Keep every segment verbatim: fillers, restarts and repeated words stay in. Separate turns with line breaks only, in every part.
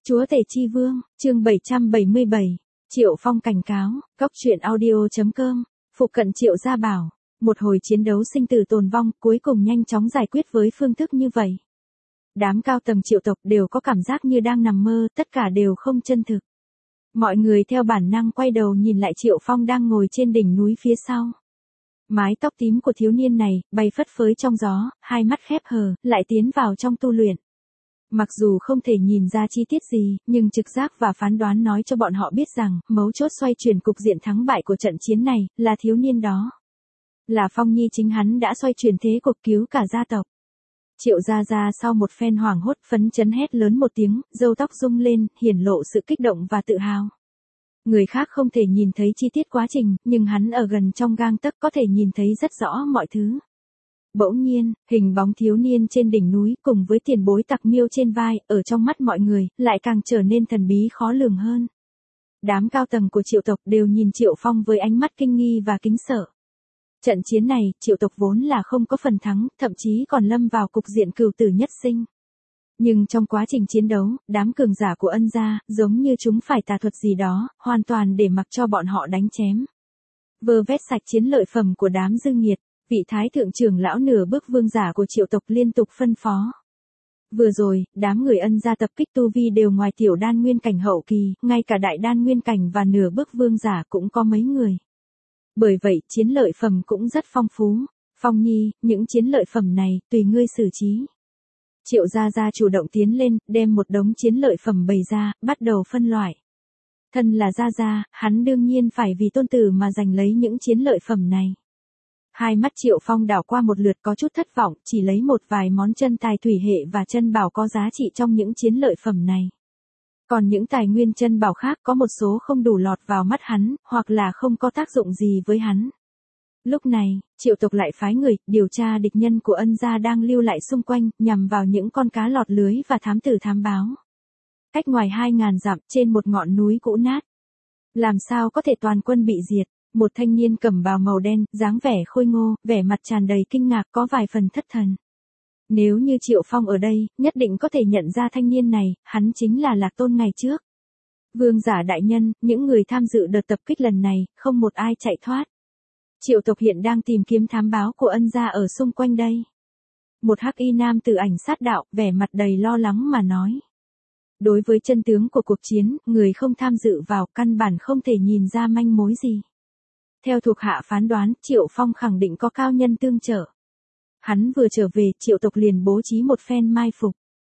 Chúa Tể Chi Vương, chương bảy trăm bảy mươi bảy, Triệu Phong cảnh cáo, Cóc truyện audio.com, phụ cận Triệu Gia bảo, một hồi chiến đấu sinh tử tồn vong cuối cùng nhanh chóng giải quyết với phương thức như vậy. Đám cao tầng Triệu tộc đều có cảm giác như đang nằm mơ, tất cả đều không chân thực. Mọi người theo bản năng quay đầu nhìn lại Triệu Phong đang ngồi trên đỉnh núi phía sau. Mái tóc tím của thiếu niên này, bay phất phới trong gió, hai mắt khép hờ, lại tiến vào trong tu luyện. Mặc dù không thể nhìn ra chi tiết gì, nhưng trực giác và phán đoán nói cho bọn họ biết rằng, mấu chốt xoay chuyển cục diện thắng bại của trận chiến này, là thiếu niên đó. Là Phong Nhi chính hắn đã xoay chuyển thế cục cứu cả gia tộc. Triệu Gia Gia sau một phen hoảng hốt phấn chấn hét lớn một tiếng, râu tóc rung lên, hiển lộ sự kích động và tự hào. Người khác không thể nhìn thấy chi tiết quá trình, nhưng hắn ở gần trong gang tấc có thể nhìn thấy rất rõ mọi thứ. Bỗng nhiên, hình bóng thiếu niên trên đỉnh núi cùng với tiền bối Tặc Miêu trên vai, ở trong mắt mọi người, lại càng trở nên thần bí khó lường hơn. Đám cao tầng của Triệu tộc đều nhìn Triệu Phong với ánh mắt kinh nghi và kính sợ. Trận chiến này, Triệu tộc vốn là không có phần thắng, thậm chí còn lâm vào cục diện cừu tử nhất sinh. Nhưng trong quá trình chiến đấu, đám cường giả của Ân gia, giống như chúng phải tà thuật gì đó, hoàn toàn để mặc cho bọn họ đánh chém. Vơ vét sạch chiến lợi phẩm của đám dư nghiệt, vị thái thượng trưởng lão nửa bước vương giả của Triệu tộc liên tục phân phó. Vừa rồi, đám người Ân gia tập kích tu vi đều ngoài tiểu đan nguyên cảnh hậu kỳ, ngay cả đại đan nguyên cảnh và nửa bước vương giả cũng có mấy người. Bởi vậy, chiến lợi phẩm cũng rất phong phú. Phong Nhi, những chiến lợi phẩm này, tùy ngươi xử trí. Triệu Gia Gia chủ động tiến lên, đem một đống chiến lợi phẩm bày ra, bắt đầu phân loại. Thân là Gia Gia, hắn đương nhiên phải vì tôn tử mà giành lấy những chiến lợi phẩm này. Hai mắt Triệu Phong đảo qua một lượt có chút thất vọng, chỉ lấy một vài món chân tài thủy hệ và chân bảo có giá trị trong những chiến lợi phẩm này. Còn những tài nguyên chân bảo khác có một số không đủ lọt vào mắt hắn, hoặc là không có tác dụng gì với hắn. Lúc này, Triệu tộc lại phái người, điều tra địch nhân của Ân gia đang lưu lại xung quanh, nhằm vào những con cá lọt lưới và thám tử thám báo. Cách ngoài hai ngàn dặm, trên một ngọn núi cũ nát. Làm sao có thể toàn quân bị diệt, một thanh niên cầm bào màu đen, dáng vẻ khôi ngô, vẻ mặt tràn đầy kinh ngạc có vài phần thất thần. Nếu như Triệu Phong ở đây, nhất định có thể nhận ra thanh niên này, hắn chính là Lạc Tôn ngày trước. Vương giả đại nhân, những người tham dự đợt tập kích lần này, không một ai chạy thoát. Triệu tộc hiện đang tìm kiếm thám báo của Ân gia ở xung quanh đây. Một hắc y nam tử ảnh sát đạo, vẻ mặt đầy lo lắng mà nói. Đối với chân tướng của cuộc chiến, người không tham dự vào căn bản không thể nhìn ra manh mối gì. Theo thuộc hạ phán đoán, Triệu Phong khẳng định có cao nhân tương trợ. Hắn vừa trở về, Triệu tộc liền bố trí một phen mai phục.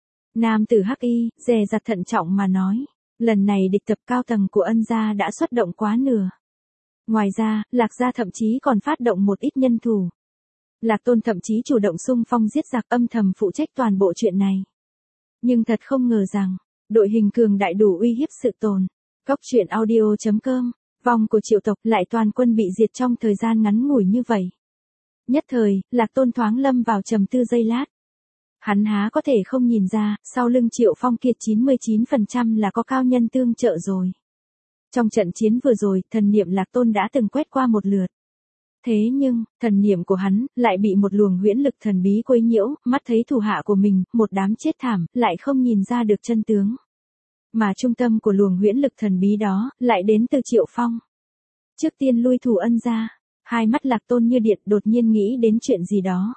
Nam tử hắc y, dè dặt thận trọng mà nói. Lần này địch tập cao tầng của Ân gia đã xuất động quá nửa. Ngoài ra, Lạc gia thậm chí còn phát động một ít nhân thủ. Lạc Tôn thậm chí chủ động xung phong giết giặc âm thầm phụ trách toàn bộ chuyện này. Nhưng thật không ngờ rằng, đội hình cường đại đủ uy hiếp sự tồn. Cóc truyện audio.com, vong của Triệu tộc lại toàn quân bị diệt trong thời gian ngắn ngủi như vậy. Nhất thời, Lạc Tôn thoáng lâm vào trầm tư giây lát. Hắn há có thể không nhìn ra, sau lưng Triệu Phong kia chín mươi chín phần trăm là có cao nhân tương trợ rồi. Trong trận chiến vừa rồi, thần niệm Lạc Tôn đã từng quét qua một lượt. Thế nhưng, thần niệm của hắn, lại bị một luồng huyễn lực thần bí quấy nhiễu, mắt thấy thủ hạ của mình, một đám chết thảm, lại không nhìn ra được chân tướng. Mà trung tâm của luồng huyễn lực thần bí đó, lại đến từ Triệu Phong. Trước tiên lui thủ Ân gia, hai mắt Lạc Tôn như điện đột nhiên nghĩ đến chuyện gì đó.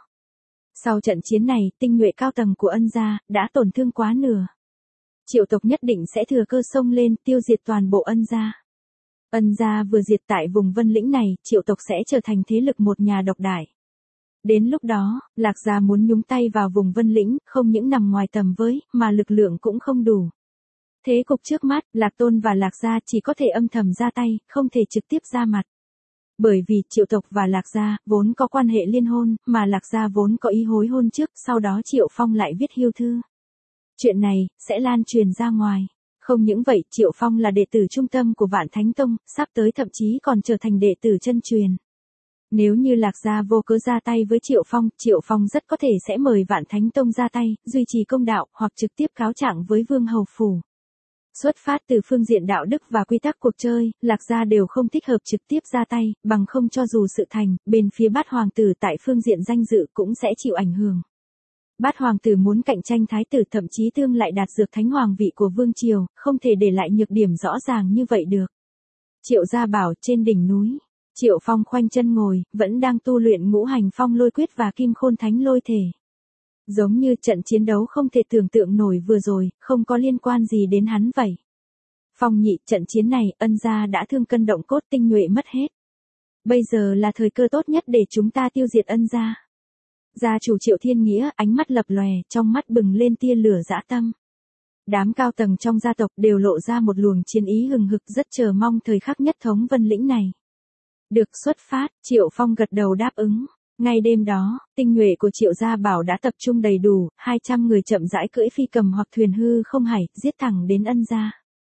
Sau trận chiến này, tinh nhuệ cao tầng của Ân gia, đã tổn thương quá nửa. Triệu tộc nhất định sẽ thừa cơ xông lên, tiêu diệt toàn bộ Ân gia. Ân gia vừa diệt tại vùng Vân Lĩnh này, Triệu tộc sẽ trở thành thế lực một nhà độc đại. Đến lúc đó, Lạc gia muốn nhúng tay vào vùng Vân Lĩnh, không những nằm ngoài tầm với, mà lực lượng cũng không đủ. Thế cục trước mắt, Lạc Tôn và Lạc gia chỉ có thể âm thầm ra tay, không thể trực tiếp ra mặt. Bởi vì Triệu tộc và Lạc gia vốn có quan hệ liên hôn, mà Lạc gia vốn có ý hối hôn trước, sau đó Triệu Phong lại viết hiêu thư. Chuyện này sẽ lan truyền ra ngoài. Không những vậy, Triệu Phong là đệ tử trung tâm của Vạn Thánh Tông, sắp tới thậm chí còn trở thành đệ tử chân truyền. Nếu như Lạc gia vô cớ ra tay với Triệu Phong, Triệu Phong rất có thể sẽ mời Vạn Thánh Tông ra tay, duy trì công đạo, hoặc trực tiếp cáo trạng với Vương Hầu Phủ. Xuất phát từ phương diện đạo đức và quy tắc cuộc chơi, Lạc gia đều không thích hợp trực tiếp ra tay, bằng không cho dù sự thành, bên phía Bát hoàng tử tại phương diện danh dự cũng sẽ chịu ảnh hưởng. Bát hoàng tử muốn cạnh tranh thái tử, thậm chí tương lại đạt dược thánh hoàng vị của vương triều, không thể để lại nhược điểm rõ ràng như vậy được. Triệu Gia Bảo trên đỉnh núi. Triệu Phong khoanh chân ngồi, vẫn đang tu luyện ngũ hành phong lôi quyết và kim khôn thánh lôi thể. Giống như trận chiến đấu không thể tưởng tượng nổi vừa rồi, không có liên quan gì đến hắn vậy. Phong nhị, trận chiến này, Ân gia đã thương cân động cốt, tinh nhuệ mất hết. Bây giờ là thời cơ tốt nhất để chúng ta tiêu diệt Ân gia. Gia chủ Triệu Thiên Nghĩa, ánh mắt lập lòe, trong mắt bừng lên tia lửa dã tâm. Đám cao tầng trong gia tộc đều lộ ra một luồng chiến ý hừng hực, rất chờ mong thời khắc nhất thống Vân Lĩnh này. Được, xuất phát. Triệu Phong gật đầu đáp ứng. Ngay đêm đó, tinh nhuệ của Triệu Gia Bảo đã tập trung đầy đủ, hai trăm người chậm rãi cưỡi phi cầm hoặc thuyền hư không hải, giết thẳng đến Ân gia.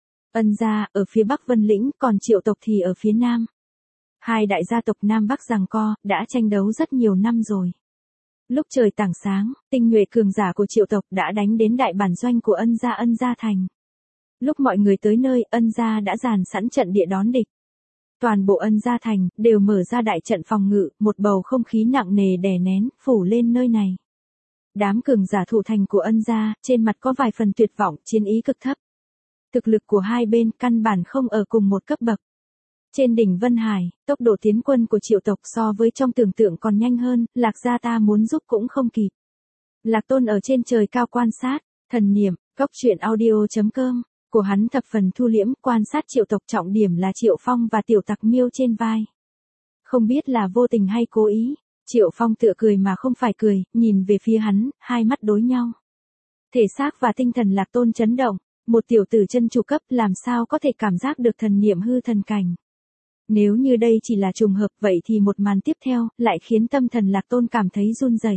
Ân gia ở phía bắc Vân Lĩnh, còn Triệu tộc thì ở phía nam. Hai đại gia tộc Nam Bắc giằng co, đã tranh đấu rất nhiều năm rồi. Lúc trời tảng sáng, tinh nhuệ cường giả của Triệu tộc đã đánh đến đại bản doanh của Ân gia Ân gia thành. Lúc mọi người tới nơi, Ân gia đã dàn sẵn trận địa đón địch. Toàn bộ Ân gia thành đều mở ra đại trận phòng ngự, một bầu không khí nặng nề đè nén phủ lên nơi này. Đám cường giả thủ thành của Ân gia, trên mặt có vài phần tuyệt vọng, chiến ý cực thấp. Thực lực của hai bên căn bản không ở cùng một cấp bậc. Trên đỉnh Vân Hải, tốc độ tiến quân của Triệu tộc so với trong tưởng tượng còn nhanh hơn, Lạc gia ta muốn giúp cũng không kịp. Lạc Tôn ở trên trời cao quan sát, thần niệm, cốc truyện audio chấm com, của hắn thập phần thu liễm, quan sát Triệu tộc, trọng điểm là Triệu Phong và tiểu tặc miêu trên vai. Không biết là vô tình hay cố ý, Triệu Phong tựa cười mà không phải cười, nhìn về phía hắn, hai mắt đối nhau. Thể xác và tinh thần Lạc Tôn chấn động, một tiểu tử chân chủ cấp làm sao có thể cảm giác được thần niệm hư thần cảnh. Nếu như đây chỉ là trùng hợp, vậy thì một màn tiếp theo lại khiến tâm thần Lạc Tôn cảm thấy run rẩy.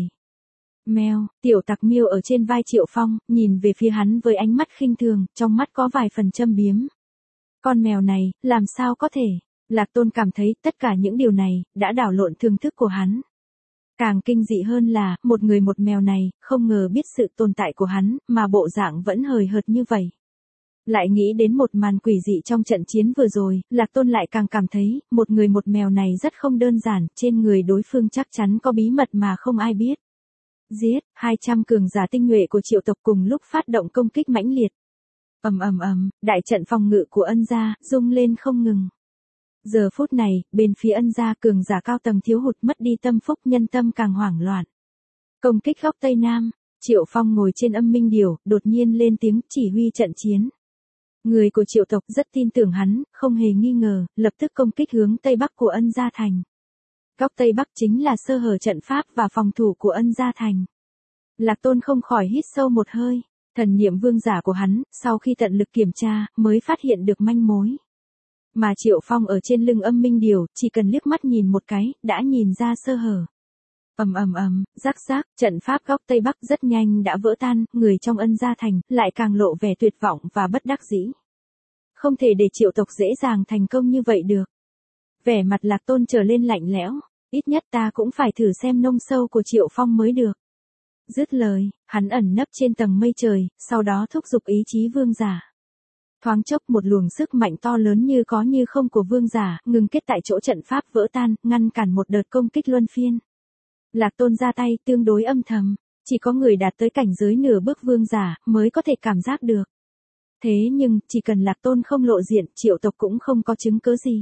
Mèo, tiểu tặc miêu ở trên vai Triệu Phong, nhìn về phía hắn với ánh mắt khinh thường, trong mắt có vài phần châm biếm. Con mèo này, làm sao có thể? Lạc Tôn cảm thấy tất cả những điều này đã đảo lộn thường thức của hắn. Càng kinh dị hơn là, một người một mèo này, không ngờ biết sự tồn tại của hắn, mà bộ dạng vẫn hời hợt như vậy. Lại nghĩ đến một màn quỷ dị trong trận chiến vừa rồi, Lạc Tôn lại càng cảm thấy, một người một mèo này rất không đơn giản, trên người đối phương chắc chắn có bí mật mà không ai biết. Giết, hai trăm cường giả tinh nhuệ của Triệu tộc cùng lúc phát động công kích mãnh liệt. Ầm ầm ầm, đại trận phòng ngự của Ân gia rung lên không ngừng. Giờ phút này, bên phía Ân gia cường giả cao tầng thiếu hụt, mất đi tâm phúc, nhân tâm càng hoảng loạn. Công kích góc Tây Nam, Triệu Phong ngồi trên âm minh điểu, đột nhiên lên tiếng chỉ huy trận chiến. Người của Triệu tộc rất tin tưởng hắn, không hề nghi ngờ, lập tức công kích hướng Tây Bắc của Ân gia thành. Góc Tây Bắc chính là sơ hở trận pháp và phòng thủ của Ân gia thành. Lạc Tôn không khỏi hít sâu một hơi, thần niệm vương giả của hắn, sau khi tận lực kiểm tra, mới phát hiện được manh mối. Mà Triệu Phong ở trên lưng âm minh điểu, chỉ cần liếc mắt nhìn một cái, đã nhìn ra sơ hở. Ầm ầm ầm, rắc rắc, trận pháp góc Tây Bắc rất nhanh đã vỡ tan, người trong Ân gia thành lại càng lộ vẻ tuyệt vọng và bất đắc dĩ. Không thể để Triệu tộc dễ dàng thành công như vậy được. Vẻ mặt Lạc Tôn trở lên lạnh lẽo, ít nhất ta cũng phải thử xem nông sâu của Triệu Phong mới được. Dứt lời, hắn ẩn nấp trên tầng mây trời, sau đó thúc giục ý chí vương giả. Thoáng chốc một luồng sức mạnh to lớn như có như không của vương giả, ngừng kết tại chỗ, trận pháp vỡ tan, ngăn cản một đợt công kích luân phiên. Lạc Tôn ra tay tương đối âm thầm, chỉ có người đạt tới cảnh giới nửa bước vương giả mới có thể cảm giác được. Thế nhưng, chỉ cần Lạc Tôn không lộ diện, Triệu tộc cũng không có chứng cứ gì.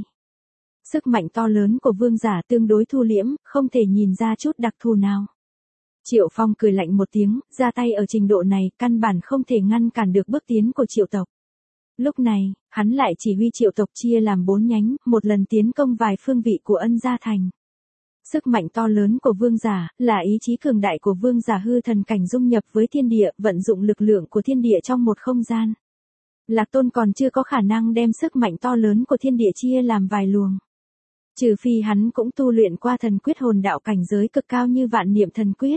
Sức mạnh to lớn của vương giả tương đối thu liễm, không thể nhìn ra chút đặc thù nào. Triệu Phong cười lạnh một tiếng, ra tay ở trình độ này, căn bản không thể ngăn cản được bước tiến của Triệu tộc. Lúc này, hắn lại chỉ huy Triệu tộc chia làm bốn nhánh, một lần tiến công vài phương vị của Ân gia thành. Sức mạnh to lớn của vương giả, là ý chí cường đại của vương giả hư thần cảnh dung nhập với thiên địa, vận dụng lực lượng của thiên địa trong một không gian. Lạc Tôn còn chưa có khả năng đem sức mạnh to lớn của thiên địa chia làm vài luồng. Trừ phi hắn cũng tu luyện qua thần quyết hồn đạo cảnh giới cực cao như vạn niệm thần quyết.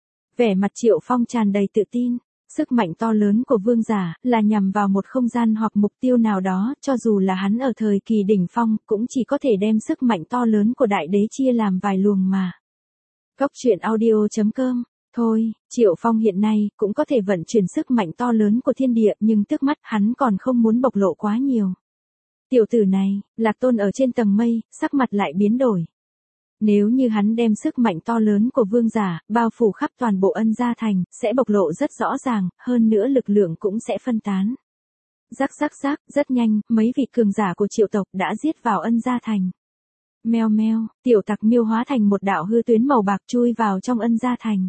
Vẻ mặt Triệu Phong tràn đầy tự tin, sức mạnh to lớn của vương giả là nhằm vào một không gian hoặc mục tiêu nào đó, cho dù là hắn ở thời kỳ đỉnh phong cũng chỉ có thể đem sức mạnh to lớn của đại đế chia làm vài luồng mà. Cốc truyện audio chấm com. Thôi, Triệu Phong hiện nay cũng có thể vận chuyển sức mạnh to lớn của thiên địa, nhưng trước mắt hắn còn không muốn bộc lộ quá nhiều. Tiểu tử này, Lạc Tôn ở trên tầng mây, sắc mặt lại biến đổi. Nếu như hắn đem sức mạnh to lớn của vương giả, bao phủ khắp toàn bộ Ân Gia Thành, sẽ bộc lộ rất rõ ràng, hơn nữa lực lượng cũng sẽ phân tán. Rắc rắc rắc, rất nhanh, mấy vị cường giả của Triệu tộc đã giết vào Ân Gia Thành. Meo meo, tiểu tặc miêu hóa thành một đạo hư tuyến màu bạc chui vào trong Ân Gia Thành.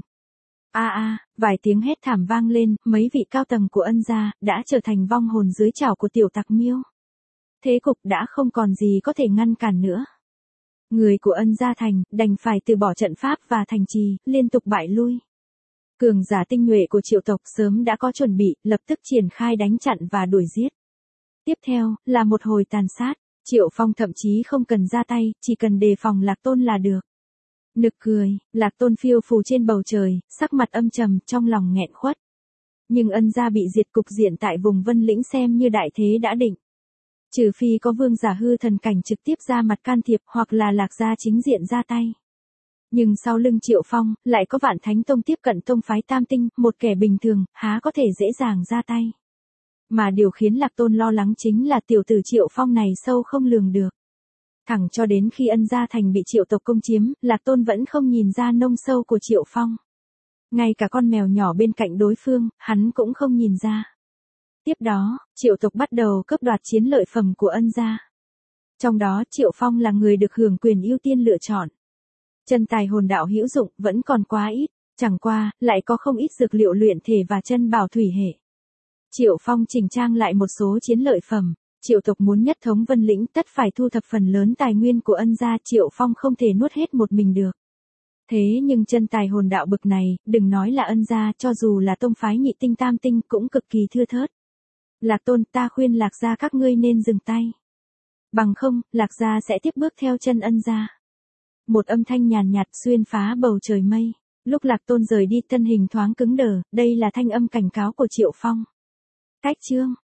A a, vài tiếng hét thảm vang lên, mấy vị cao tầng của Ân Gia đã trở thành vong hồn dưới trảo của tiểu tặc miêu. Thế cục đã không còn gì có thể ngăn cản nữa. Người của Ân Gia Thành đành phải từ bỏ trận pháp và thành trì, liên tục bại lui. Cường giả tinh nhuệ của Triệu tộc sớm đã có chuẩn bị, lập tức triển khai đánh chặn và đuổi giết. Tiếp theo, là một hồi tàn sát, Triệu Phong thậm chí không cần ra tay, chỉ cần đề phòng Lạc Tôn là được. Nực cười, Lạc Tôn phiêu phù trên bầu trời, sắc mặt âm trầm, trong lòng nghẹn khuất. Nhưng Ân Gia bị diệt, cục diện tại vùng Vân Lĩnh xem như đại thế đã định. Trừ phi có vương giả hư thần cảnh trực tiếp ra mặt can thiệp, hoặc là Lạc gia chính diện ra tay. Nhưng sau lưng Triệu Phong, lại có Vạn Thánh Tông tiếp cận tông phái Tam Tinh, một kẻ bình thường, há có thể dễ dàng ra tay. Mà điều khiến Lạc Tôn lo lắng chính là tiểu tử Triệu Phong này sâu không lường được. Thẳng cho đến khi Ân Gia Thành bị Triệu tộc công chiếm, Lạc Tôn vẫn không nhìn ra nông sâu của Triệu Phong. Ngay cả con mèo nhỏ bên cạnh đối phương, hắn cũng không nhìn ra. Tiếp đó, Triệu tộc bắt đầu cướp đoạt chiến lợi phẩm của Ân Gia. Trong đó Triệu Phong là người được hưởng quyền ưu tiên lựa chọn. Chân tài hồn đạo hữu dụng vẫn còn quá ít, chẳng qua, lại có không ít dược liệu luyện thể và chân bảo thủy hệ. Triệu Phong chỉnh trang lại một số chiến lợi phẩm, Triệu tộc muốn nhất thống Vân Lĩnh tất phải thu thập phần lớn tài nguyên của Ân Gia, Triệu Phong không thể nuốt hết một mình được. Thế nhưng chân tài hồn đạo bực này, đừng nói là Ân Gia, cho dù là tông phái nhị tinh tam tinh cũng cực kỳ thưa thớt. Lạc Tôn, ta khuyên Lạc gia các ngươi nên dừng tay. Bằng không, Lạc gia sẽ tiếp bước theo chân Ân Gia. Một âm thanh nhàn nhạt xuyên phá bầu trời mây. Lúc Lạc Tôn rời đi thân hình thoáng cứng đờ, đây là thanh âm cảnh cáo của Triệu Phong. Cách chương.